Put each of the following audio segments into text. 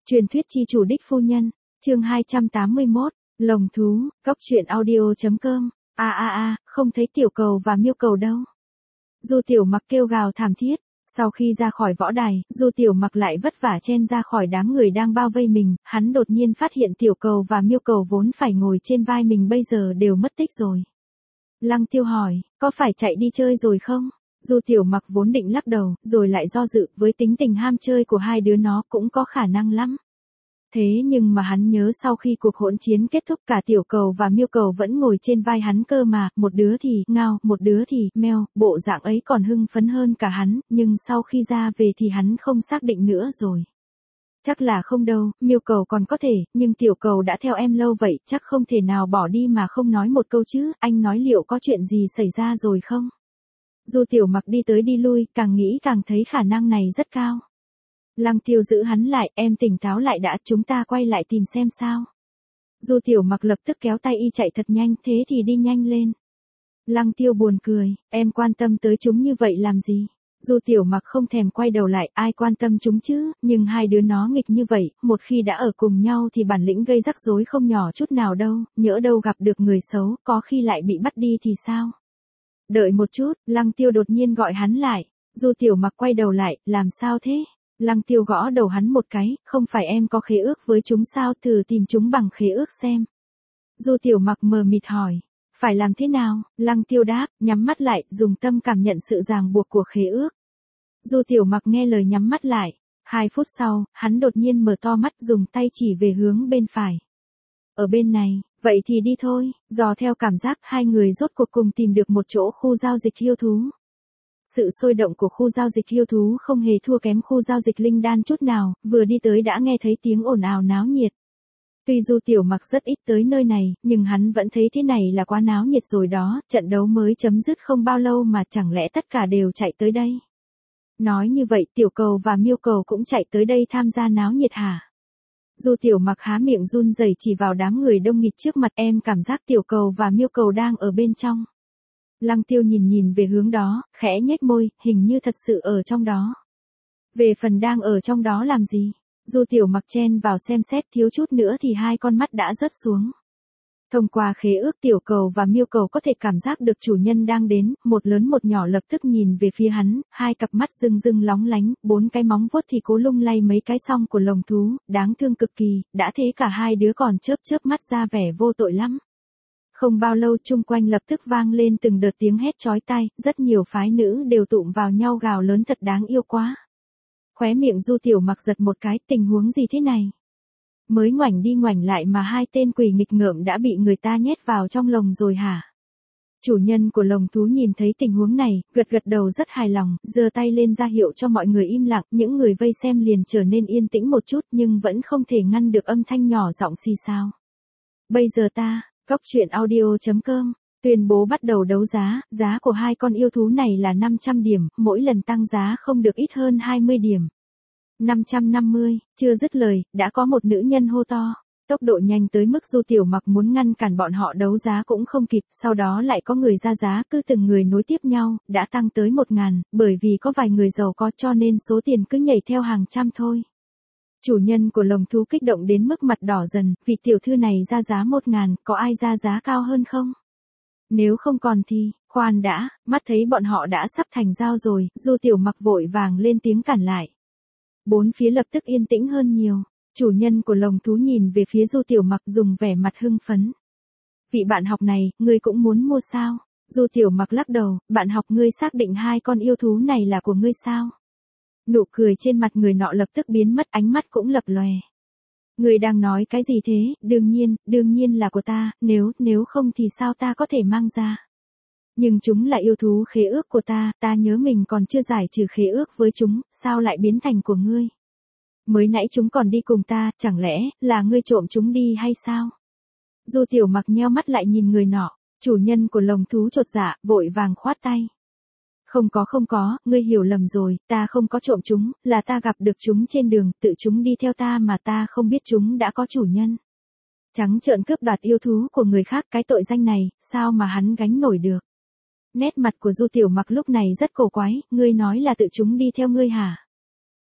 Truyền thuyết chi chủ đích phu nhân, chương 281, lồng thú, cóc truyện audio.com, không thấy tiểu cầu và miêu cầu đâu. Du Tiểu Mặc kêu gào thảm thiết, sau khi ra khỏi võ đài, Du Tiểu Mặc lại vất vả chen ra khỏi đám người đang bao vây mình, hắn đột nhiên phát hiện tiểu cầu và miêu cầu vốn phải ngồi trên vai mình bây giờ đều mất tích rồi. Lăng Tiêu hỏi, có phải chạy đi chơi rồi không? Du Tiểu Mặc vốn định lắc đầu, rồi lại do dự, với tính tình ham chơi của hai đứa nó cũng có khả năng lắm. Thế nhưng mà hắn nhớ sau khi cuộc hỗn chiến kết thúc cả tiểu cầu và miêu cầu vẫn ngồi trên vai hắn cơ mà, một đứa thì ngao, một đứa thì meo, bộ dạng ấy còn hưng phấn hơn cả hắn, nhưng sau khi ra về thì hắn không xác định nữa rồi. Chắc là không đâu, miêu cầu còn có thể, nhưng tiểu cầu đã theo em lâu vậy, chắc không thể nào bỏ đi mà không nói một câu chứ, anh nói liệu có chuyện gì xảy ra rồi không? Du Tiểu Mặc đi tới đi lui, càng nghĩ càng thấy khả năng này rất cao. Lăng Tiêu giữ hắn lại, em tỉnh táo lại đã, chúng ta quay lại tìm xem sao. Du Tiểu Mặc lập tức kéo tay y chạy thật nhanh, thế thì đi nhanh lên. Lăng Tiêu buồn cười, em quan tâm tới chúng như vậy làm gì? Du Tiểu Mặc không thèm quay đầu lại, ai quan tâm chúng chứ, nhưng hai đứa nó nghịch như vậy, một khi đã ở cùng nhau thì bản lĩnh gây rắc rối không nhỏ chút nào đâu, nhỡ đâu gặp được người xấu, có khi lại bị bắt đi thì sao? Đợi một chút, Lăng Tiêu đột nhiên gọi hắn lại. Du Tiểu Mặc quay đầu lại, làm sao thế? Lăng Tiêu gõ đầu hắn một cái, không phải em có khế ước với chúng sao, thử tìm chúng bằng khế ước xem. Du Tiểu Mặc mờ mịt hỏi, phải làm thế nào? Lăng Tiêu đáp, nhắm mắt lại, dùng tâm cảm nhận sự ràng buộc của khế ước. Du Tiểu Mặc nghe lời nhắm mắt lại. 2 phút sau, hắn đột nhiên mở to mắt, dùng tay chỉ về hướng bên phải. Ở bên này, vậy thì đi thôi. Dò theo cảm giác, hai người rốt cuộc cùng tìm được một chỗ khu giao dịch yêu thú. Sự sôi động của khu giao dịch yêu thú không hề thua kém khu giao dịch linh đan chút nào, vừa đi tới đã nghe thấy tiếng ồn ào náo nhiệt. Tuy Du Tiểu Mặc rất ít tới nơi này, nhưng hắn vẫn thấy thế này là quá náo nhiệt rồi đó, trận đấu mới chấm dứt không bao lâu mà chẳng lẽ tất cả đều chạy tới đây. Nói như vậy tiểu cầu và miêu cầu cũng chạy tới đây tham gia náo nhiệt hả? Du Tiểu Mặc há miệng run rẩy chỉ vào đám người đông nghịt trước mặt, em cảm giác tiểu cầu và miêu cầu đang ở bên trong. Lăng Tiêu nhìn về hướng đó, khẽ nhếch môi, hình như thật sự ở trong đó. Về phần đang ở trong đó làm gì? Du Tiểu Mặc chen vào xem xét, thiếu chút nữa thì hai con mắt đã rớt xuống. Thông qua khế ước tiểu cầu và miêu cầu có thể cảm giác được chủ nhân đang đến, một lớn một nhỏ lập tức nhìn về phía hắn, hai cặp mắt rưng rưng lóng lánh, 4 cái móng vuốt thì cố lung lay mấy cái song của lồng thú, đáng thương cực kỳ, đã thế cả hai đứa còn chớp mắt ra vẻ vô tội lắm. Không bao lâu chung quanh lập tức vang lên từng đợt tiếng hét chói tai, rất nhiều phái nữ đều tụm vào nhau gào lớn thật đáng yêu quá. Khóe miệng Du Tiểu Mặc giật một cái, tình huống gì thế này? Mới ngoảnh đi ngoảnh lại mà hai tên quỷ nghịch ngợm đã bị người ta nhét vào trong lồng rồi hả? Chủ nhân của lồng thú nhìn thấy tình huống này, gật đầu rất hài lòng, giơ tay lên ra hiệu cho mọi người im lặng, những người vây xem liền trở nên yên tĩnh một chút nhưng vẫn không thể ngăn được âm thanh nhỏ giọng xì xào. Bây giờ ta, cóc truyện audio.com, tuyên bố bắt đầu đấu giá, giá của hai con yêu thú này là 500 điểm, mỗi lần tăng giá không được ít hơn 20 điểm. 550, chưa dứt lời, đã có một nữ nhân hô to. Tốc độ nhanh tới mức Du Tiểu Mặc muốn ngăn cản bọn họ đấu giá cũng không kịp, sau đó lại có người ra giá, cứ từng người nối tiếp nhau, đã tăng tới 1.000, bởi vì có vài người giàu có cho nên số tiền cứ nhảy theo hàng trăm thôi. Chủ nhân của lồng thú kích động đến mức mặt đỏ dần, vị tiểu thư này ra giá 1.000, có ai ra giá cao hơn không? Nếu không còn thì, khoan đã, mắt thấy bọn họ đã sắp thành giao rồi, Du Tiểu Mặc vội vàng lên tiếng cản lại. Bốn phía lập tức yên tĩnh hơn nhiều, chủ nhân của lồng thú nhìn về phía Du Tiểu Mặc dùng vẻ mặt hưng phấn. Vị bạn học này, ngươi cũng muốn mua sao? Du Tiểu Mặc lắc đầu, bạn học ngươi xác định hai con yêu thú này là của ngươi sao? Nụ cười trên mặt người nọ lập tức biến mất, ánh mắt cũng lập lòe. Ngươi đang nói cái gì thế? Đương nhiên là của ta, nếu không thì sao ta có thể mang ra? Nhưng chúng là yêu thú khế ước của ta nhớ mình còn chưa giải trừ khế ước với chúng, sao lại biến thành của ngươi? Mới nãy chúng còn đi cùng ta, chẳng lẽ là ngươi trộm chúng đi hay sao? Du Tiểu Mặc nheo mắt lại nhìn người nọ, chủ nhân của lồng thú chột dạ, vội vàng khoát tay. Không có, ngươi hiểu lầm rồi, ta không có trộm chúng, là ta gặp được chúng trên đường, tự chúng đi theo ta mà ta không biết chúng đã có chủ nhân. Trắng trợn cướp đoạt yêu thú của người khác, cái tội danh này, sao mà hắn gánh nổi được? Nét mặt của Du Tiểu Mặc lúc này rất cổ quái, ngươi nói là tự chúng đi theo ngươi hả?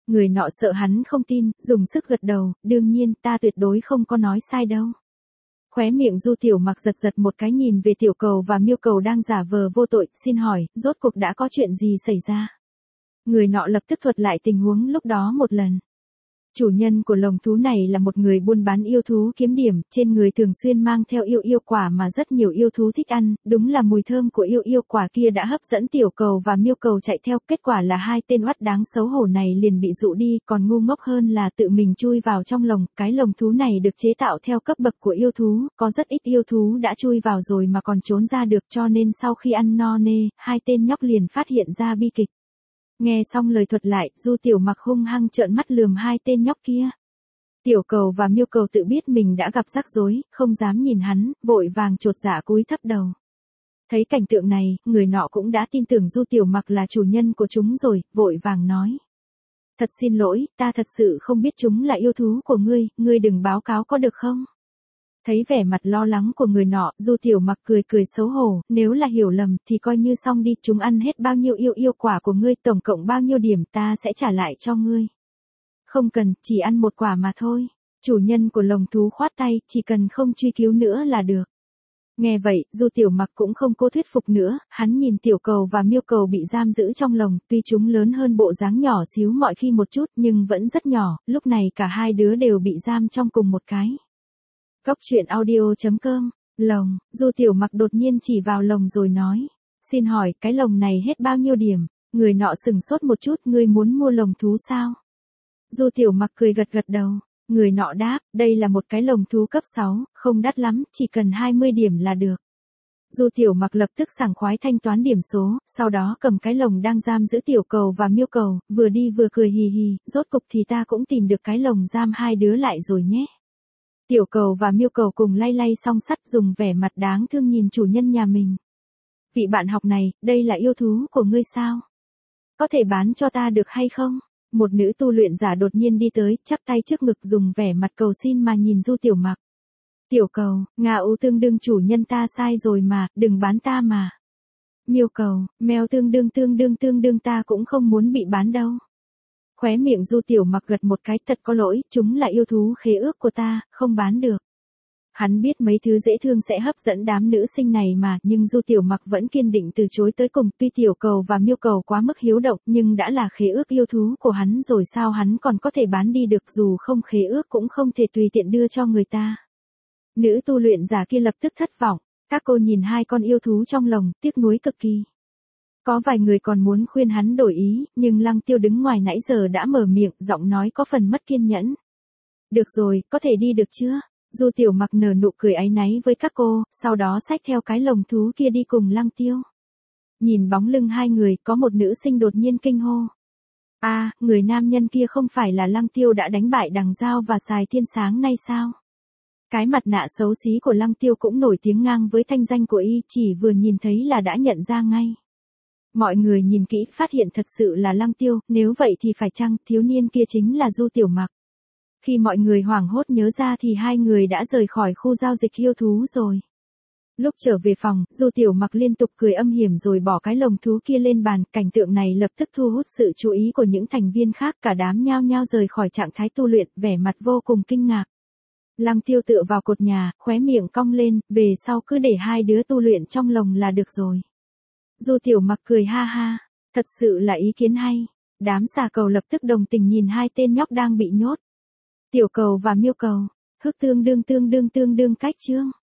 Người nọ sợ hắn không tin, dùng sức gật đầu, đương nhiên ta tuyệt đối không có nói sai đâu. Khóe miệng Du Tiểu Mặc giật giật một cái nhìn về Tiểu Cầu và Miêu Cầu đang giả vờ vô tội, xin hỏi, rốt cuộc đã có chuyện gì xảy ra? Người nọ lập tức thuật lại tình huống lúc đó một lần. Chủ nhân của lồng thú này là một người buôn bán yêu thú kiếm điểm, trên người thường xuyên mang theo yêu quả mà rất nhiều yêu thú thích ăn, đúng là mùi thơm của yêu quả kia đã hấp dẫn Tiểu Cầu và Miêu Cầu chạy theo, kết quả là hai tên oắt đáng xấu hổ này liền bị dụ đi, còn ngu ngốc hơn là tự mình chui vào trong lồng, cái lồng thú này được chế tạo theo cấp bậc của yêu thú, có rất ít yêu thú đã chui vào rồi mà còn trốn ra được, cho nên sau khi ăn no nê, hai tên nhóc liền phát hiện ra bi kịch. Nghe xong lời thuật lại, Du Tiểu Mặc hung hăng trợn mắt lườm hai tên nhóc kia. Tiểu Cầu và Miêu Cầu tự biết mình đã gặp rắc rối, không dám nhìn hắn, vội vàng chột dạ cúi thấp đầu. Thấy cảnh tượng này, người nọ cũng đã tin tưởng Du Tiểu Mặc là chủ nhân của chúng rồi, vội vàng nói. Thật xin lỗi, ta thật sự không biết chúng là yêu thú của ngươi đừng báo cáo có được không? Thấy vẻ mặt lo lắng của người nọ, Du Tiểu Mặc cười cười xấu hổ, nếu là hiểu lầm thì coi như xong đi, chúng ăn hết bao nhiêu yêu quả của ngươi, tổng cộng bao nhiêu điểm ta sẽ trả lại cho ngươi. Không cần, chỉ ăn một quả mà thôi. Chủ nhân của lồng thú khoát tay, chỉ cần không truy cứu nữa là được. Nghe vậy, Du Tiểu Mặc cũng không cố thuyết phục nữa, hắn nhìn Tiểu Cầu và Miêu Cầu bị giam giữ trong lồng, tuy chúng lớn hơn bộ dáng nhỏ xíu mọi khi một chút nhưng vẫn rất nhỏ, lúc này cả hai đứa đều bị giam trong cùng một cái. Góc truyện audio.com, lồng, Du Tiểu Mặc đột nhiên chỉ vào lồng rồi nói. Xin hỏi, cái lồng này hết bao nhiêu điểm? Người nọ sừng sốt một chút, ngươi muốn mua lồng thú sao? Du Tiểu Mặc cười gật gật đầu. Người nọ đáp, đây là một cái lồng thú cấp 6, không đắt lắm, chỉ cần 20 điểm là được. Du Tiểu Mặc lập tức sảng khoái thanh toán điểm số, sau đó cầm cái lồng đang giam giữ Tiểu Cầu và Miêu Cầu, vừa đi vừa cười hì hì, rốt cục thì ta cũng tìm được cái lồng giam hai đứa lại rồi nhé. Tiểu Cầu và Miêu Cầu cùng lay lay song sắt dùng vẻ mặt đáng thương nhìn chủ nhân nhà mình. Vị bạn học này, đây là yêu thú của ngươi sao? Có thể bán cho ta được hay không? Một nữ tu luyện giả đột nhiên đi tới, chắp tay trước ngực dùng vẻ mặt cầu xin mà nhìn Du Tiểu Mặc. Tiểu Cầu, Nga U tương đương chủ nhân ta sai rồi mà, đừng bán ta mà. Miêu Cầu, mèo tương đương ta cũng không muốn bị bán đâu. Khóe miệng Du Tiểu Mặc gật một cái, thật có lỗi, chúng là yêu thú khế ước của ta, không bán được. Hắn biết mấy thứ dễ thương sẽ hấp dẫn đám nữ sinh này mà, nhưng Du Tiểu Mặc vẫn kiên định từ chối tới cùng, tuy Tiểu Cầu và Miêu Cầu quá mức hiếu động, nhưng đã là khế ước yêu thú của hắn rồi sao hắn còn có thể bán đi được, dù không khế ước cũng không thể tùy tiện đưa cho người ta. Nữ tu luyện giả kia lập tức thất vọng, các cô nhìn hai con yêu thú trong lồng, tiếc nuối cực kỳ. Có vài người còn muốn khuyên hắn đổi ý, nhưng Lăng Tiêu đứng ngoài nãy giờ đã mở miệng, giọng nói có phần mất kiên nhẫn. Được rồi, có thể đi được chưa? Du Tiểu Mặc nở nụ cười áy náy với các cô, sau đó xách theo cái lồng thú kia đi cùng Lăng Tiêu. Nhìn bóng lưng hai người, có một nữ sinh đột nhiên kinh hô. Người nam nhân kia không phải là Lăng Tiêu đã đánh bại Đằng Giao và Sài Thiên sáng nay sao? Cái mặt nạ xấu xí của Lăng Tiêu cũng nổi tiếng ngang với thanh danh của y, chỉ vừa nhìn thấy là đã nhận ra ngay. Mọi người nhìn kỹ phát hiện thật sự là Lăng Tiêu, nếu vậy thì phải chăng thiếu niên kia chính là Du Tiểu Mặc. Khi mọi người hoảng hốt nhớ ra thì hai người đã rời khỏi khu giao dịch yêu thú rồi. Lúc trở về phòng, Du Tiểu Mặc liên tục cười âm hiểm rồi bỏ cái lồng thú kia lên bàn, cảnh tượng này lập tức thu hút sự chú ý của những thành viên khác, cả đám nhao nhao rời khỏi trạng thái tu luyện, vẻ mặt vô cùng kinh ngạc. Lăng Tiêu tựa vào cột nhà, khóe miệng cong lên, về sau cứ để hai đứa tu luyện trong lồng là được rồi. Du Tiểu Mặc cười ha ha, thật sự là ý kiến hay. Đám xà cầu lập tức đồng tình nhìn hai tên nhóc đang bị nhốt. Tiểu Cầu và Miêu Cầu, hức tương đương cách chương.